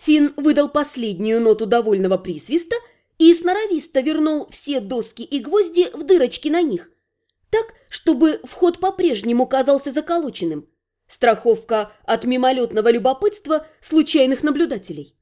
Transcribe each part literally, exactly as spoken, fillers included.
Финн выдал последнюю ноту довольного присвиста и сноровисто вернул все доски и гвозди в дырочки на них, так, чтобы вход по-прежнему казался заколоченным. Страховка от мимолетного любопытства случайных наблюдателей.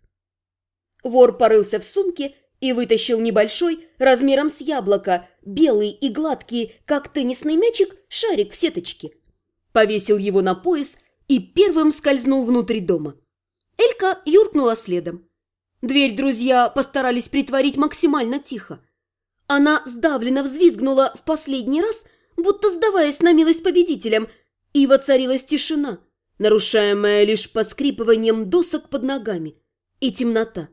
Вор порылся в сумке и вытащил небольшой, размером с яблоко, белый и гладкий, как теннисный мячик, шарик в сеточке. Повесил его на пояс и первым скользнул внутрь дома. Элька юркнула следом. Дверь друзья постарались притворить максимально тихо. Она сдавленно взвизгнула в последний раз, будто сдаваясь на милость победителям, и воцарилась тишина, нарушаемая лишь поскрипыванием досок под ногами, и темнота.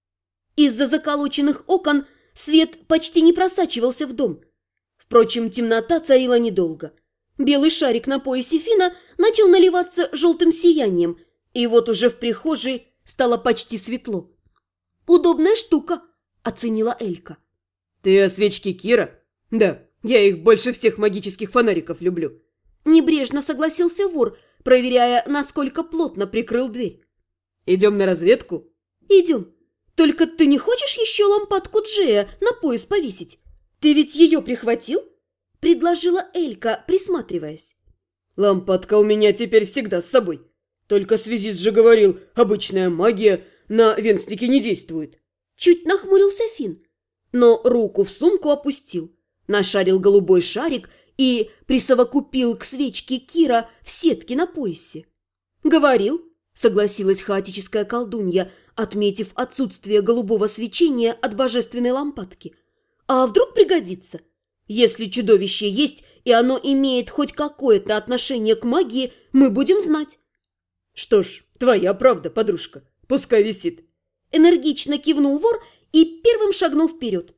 Из-за заколоченных окон свет почти не просачивался в дом. Впрочем, темнота царила недолго. Белый шарик на поясе Фина начал наливаться желтым сиянием, и вот уже в прихожей стало почти светло. «Удобная штука», – оценила Элька. «Ты о свечке Кира? Да, я их больше всех магических фонариков люблю». Небрежно согласился вор, проверяя, насколько плотно прикрыл дверь. «Идем на разведку?» «Идем. Только ты не хочешь еще лампадку Джея на пояс повесить? Ты ведь ее прихватил?» – предложила Элька, присматриваясь. «Лампадка у меня теперь всегда с собой. Только связист же говорил, обычная магия на венстнике не действует». Чуть нахмурился Финн, но руку в сумку опустил, нашарил голубой шарик и присовокупил к свечке Кира в сетке на поясе. «Говорил», – согласилась хаотическая колдунья, отметив отсутствие голубого свечения от божественной лампадки. «А вдруг пригодится? Если чудовище есть, и оно имеет хоть какое-то отношение к магии, мы будем знать». «Что ж, твоя правда, подружка, пускай висит». Энергично кивнул вор и первым шагнул вперед.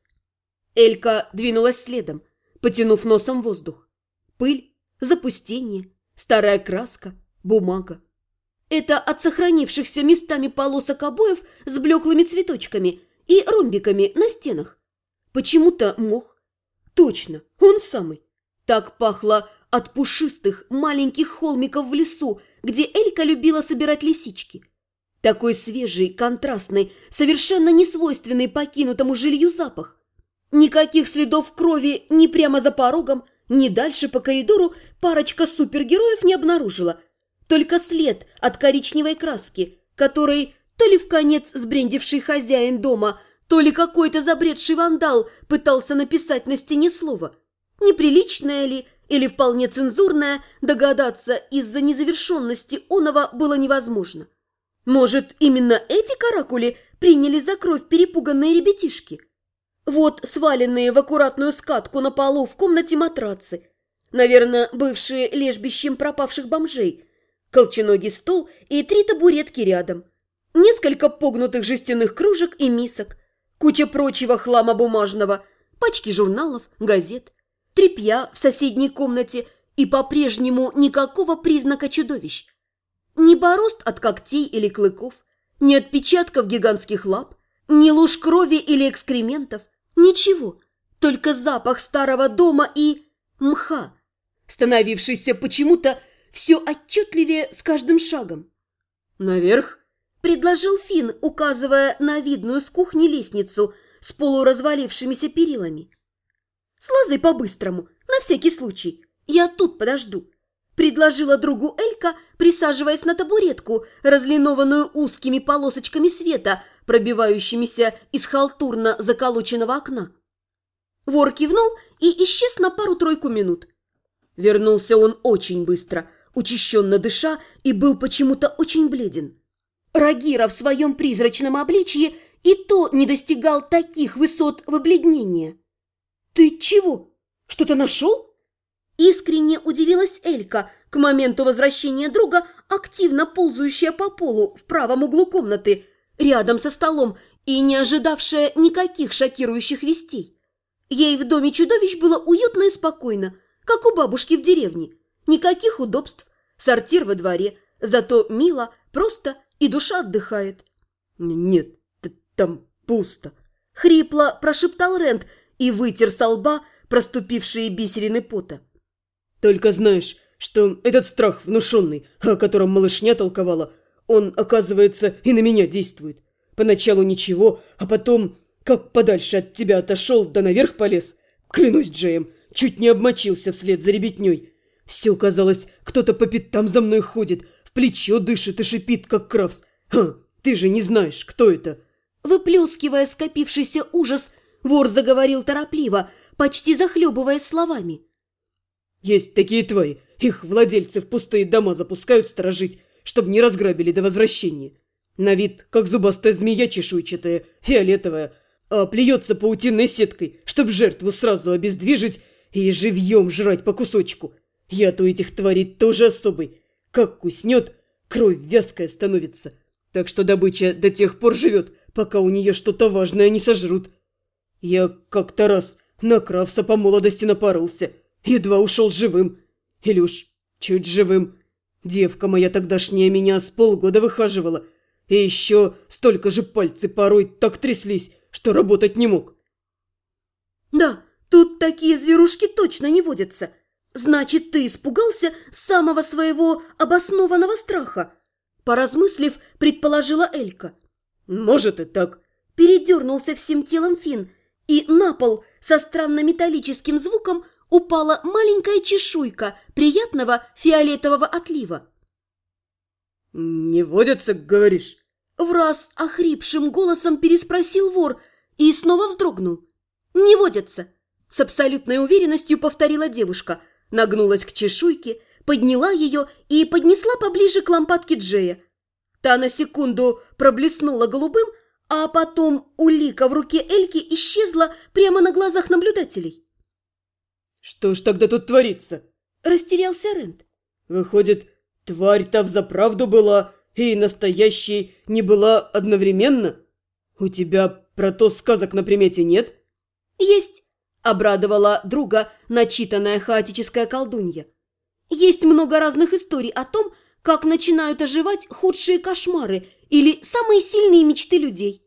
Элька двинулась следом, потянув носом воздух. Пыль, запустение, старая краска, бумага. Это от сохранившихся местами полосок обоев с блеклыми цветочками и ромбиками на стенах. Почему-то мох. Точно, он самый. Так пахло от пушистых маленьких холмиков в лесу, где Элька любила собирать лисички. Такой свежий, контрастный, совершенно несвойственный покинутому жилью запах. Никаких следов крови ни прямо за порогом, ни дальше по коридору парочка супергероев не обнаружила. Только след от коричневой краски, который то ли вконец сбрендивший хозяин дома, то ли какой-то забредший вандал пытался написать на стене слово. Неприличное ли или вполне цензурное, догадаться из-за незавершенности оного было невозможно. Может, именно эти каракули приняли за кровь перепуганные ребятишки? Вот сваленные в аккуратную скатку на полу в комнате матрацы. Наверное, бывшие лежбищем пропавших бомжей. Колченогий стол и три табуретки рядом. Несколько погнутых жестяных кружек и мисок. Куча прочего хлама бумажного. Пачки журналов, газет. Тряпья в соседней комнате и по-прежнему никакого признака чудовищ. Ни борозд от когтей или клыков, ни отпечатков гигантских лап, ни луж крови или экскрементов. Ничего, только запах старого дома и мха, становившийся почему-то все отчетливее с каждым шагом. «Наверх?» – предложил Финн, указывая на видную с кухни лестницу с полуразвалившимися перилами. «Слазай по-быстрому, на всякий случай, я тут подожду», – предложила другу Элька, присаживаясь на табуретку, разлинованную узкими полосочками света, пробивающимися из халтурно заколоченного окна. Вор кивнул и исчез на пару-тройку минут. Вернулся он очень быстро, учащенно дыша, и был почему-то очень бледен. Рагира в своем призрачном обличье и то не достигал таких высот выбледнения. «Ты чего? Что-то нашел?» Искренне удивилась Элька, к моменту возвращения друга, активно ползающая по полу в правом углу комнаты, рядом со столом и не ожидавшая никаких шокирующих вестей. Ей в доме чудовищ было уютно и спокойно, как у бабушки в деревне. Никаких удобств, сортир во дворе, зато мило, просто и душа отдыхает. «Нет, там пусто», — хрипло прошептал Рент и вытер со лба проступившие бисерины пота. «Только знаешь, что этот страх внушенный, о котором малышня толковала, Он, оказывается, и на меня действует. Поначалу ничего, а потом, как подальше от тебя отошел, да наверх полез. Клянусь Джеем, чуть не обмочился вслед за ребятней. Все казалось, кто-то по пятам за мной ходит, в плечо дышит и шипит, как кравс. Ха, ты же не знаешь, кто это. Выплескивая скопившийся ужас, вор заговорил торопливо, почти захлебываясь словами. Есть такие твари, их владельцы в пустые дома запускают сторожить, чтобы не разграбили до возвращения. На вид, как зубастая змея чешуйчатая, фиолетовая, а плюется паутинной сеткой, чтобы жертву сразу обездвижить и живьем жрать по кусочку. Яд у этих тварей тоже особый. Как куснет, кровь вязкая становится. Так что добыча до тех пор живет, пока у нее что-то важное не сожрут. Я как-то раз на кравса по молодости напоролся, едва ушел живым. Или уж чуть живым. Девка моя тогдашняя меня с полгода выхаживала. И еще столько же пальцы порой так тряслись, что работать не мог. Да, тут такие зверушки точно не водятся. Значит, ты испугался самого своего обоснованного страха. Поразмыслив, предположила Элька. Может и так. Передернулся всем телом Финн, и на пол со странно металлическим звуком упала маленькая чешуйка приятного фиолетового отлива. «Не водятся, говоришь?» Враз охрипшим голосом переспросил вор и снова вздрогнул. «Не водятся!» С абсолютной уверенностью повторила девушка, нагнулась к чешуйке, подняла ее и поднесла поближе к лампадке Джея. Та на секунду проблеснула голубым, а потом улика в руке Эльки исчезла прямо на глазах наблюдателей. «Что ж тогда тут творится?» – растерялся Рент. «Выходит, тварь-то взаправду была и настоящей не была одновременно? У тебя про то сказок на примете нет?» «Есть», – обрадовала друга начитанная хаотическая колдунья. «Есть много разных историй о том, как начинают оживать худшие кошмары или самые сильные мечты людей».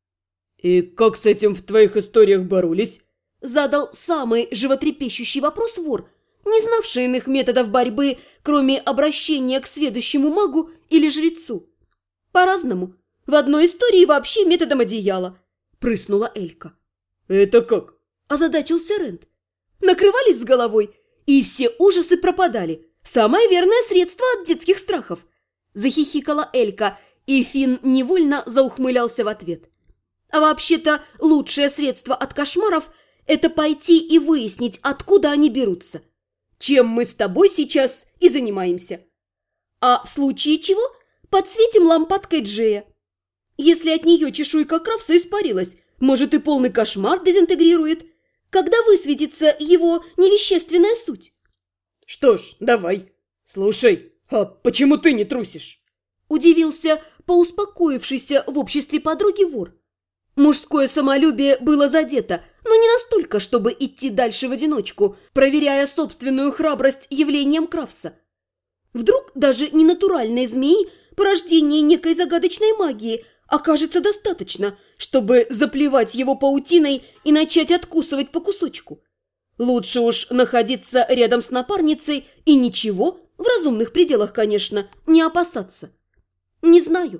«И как с этим в твоих историях боролись?» Задал самый животрепещущий вопрос вор, не знавший иных методов борьбы, кроме обращения к сведущему магу или жрецу. «По-разному. В одной истории вообще методом одеяла», – прыснула Элька. «Это как?» – озадачился Рент. «Накрывались с головой, и все ужасы пропадали. Самое верное средство от детских страхов», – захихикала Элька, и Финн невольно заухмылялся в ответ. «А вообще-то лучшее средство от кошмаров – это пойти и выяснить, откуда они берутся. Чем мы с тобой сейчас и занимаемся. А в случае чего подсветим лампадкой Джея. Если от нее чешуйка кравса испарилась, может и полный кошмар дезинтегрирует, когда высветится его невещественная суть». «Что ж, давай. Слушай, а почему ты не трусишь?» Удивился поуспокоившийся в обществе подруги вор. Мужское самолюбие было задето, но не настолько, чтобы идти дальше в одиночку, проверяя собственную храбрость явлением кравса. Вдруг даже ненатуральной змеи, порождение некой загадочной магии, окажется достаточно, чтобы заплевать его паутиной и начать откусывать по кусочку. Лучше уж находиться рядом с напарницей и ничего, в разумных пределах, конечно, не опасаться. Не знаю.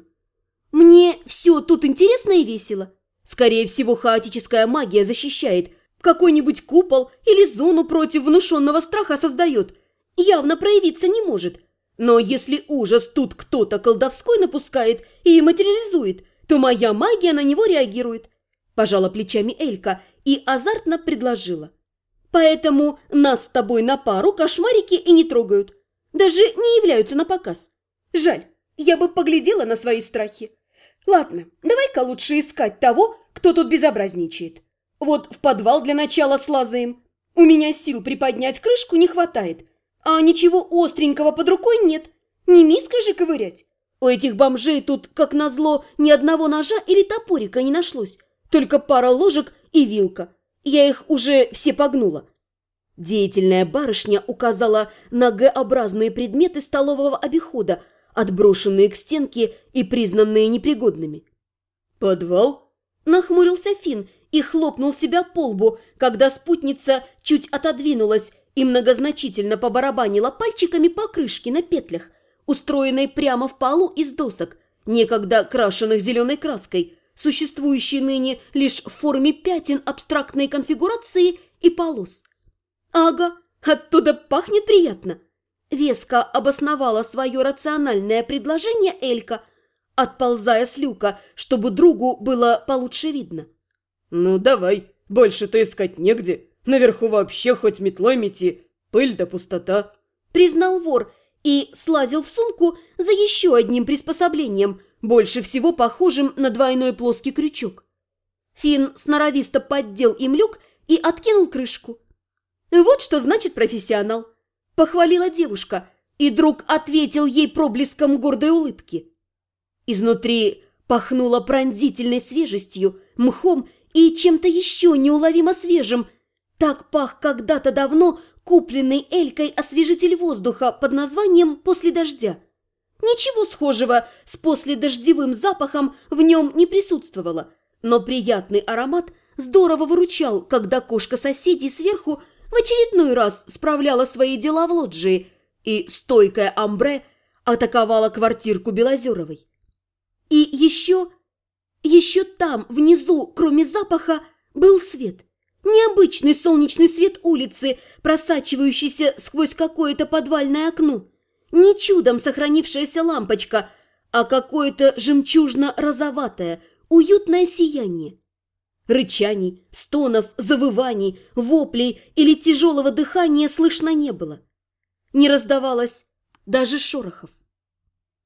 Мне все тут интересно и весело. Скорее всего, хаотическая магия защищает, какой-нибудь купол или зону против внушенного страха создает. Явно проявиться не может. Но если ужас тут кто-то колдовской напускает и материализует, то моя магия на него реагирует. Пожала плечами Элька и азартно предложила. Поэтому нас с тобой на пару кошмарики и не трогают. Даже не являются на показ. Жаль, я бы поглядела на свои страхи. Ладно, давай-ка лучше искать того, кто тут безобразничает. Вот в подвал для начала слазаем. У меня сил приподнять крышку не хватает, а ничего остренького под рукой нет. Не миской же ковырять. У этих бомжей тут, как назло, ни одного ножа или топорика не нашлось, только пара ложек и вилка. Я их уже все погнула. Деятельная барышня указала на Г-образные предметы столового обихода, отброшенные к стенке и признанные непригодными. «Подвал?» – нахмурился Финн и хлопнул себя по лбу, когда спутница чуть отодвинулась и многозначительно побарабанила пальчиками по крышке на петлях, устроенной прямо в полу из досок, некогда крашенных зеленой краской, существующей ныне лишь в форме пятен абстрактной конфигурации и полос. «Ага, оттуда пахнет приятно», – веско обосновала свое рациональное предложение Элька, отползая с люка, чтобы другу было получше видно. «Ну давай, больше-то искать негде. Наверху вообще хоть метлой мети, пыль да пустота», – признал вор и слазил в сумку за еще одним приспособлением, больше всего похожим на двойной плоский крючок. Финн сноровисто поддел им люк и откинул крышку. «Вот что значит профессионал», – похвалила девушка, и друг ответил ей проблеском гордой улыбки. Изнутри пахнуло пронзительной свежестью, мхом и чем-то еще неуловимо свежим. Так пах когда-то давно купленный Элькой освежитель воздуха под названием «После дождя». Ничего схожего с последождевым запахом в нем не присутствовало, но приятный аромат здорово выручал, когда кошка соседей сверху в очередной раз справляла свои дела в лоджии, и стойкая амбре атаковала квартирку Белозеровой. И еще, еще там, внизу, кроме запаха, был свет. Необычный солнечный свет улицы, просачивающийся сквозь какое-то подвальное окно. Не чудом сохранившаяся лампочка, а какое-то жемчужно-розоватое, уютное сияние. Рычаний, стонов, завываний, воплей или тяжелого дыхания слышно не было. Не раздавалось даже шорохов.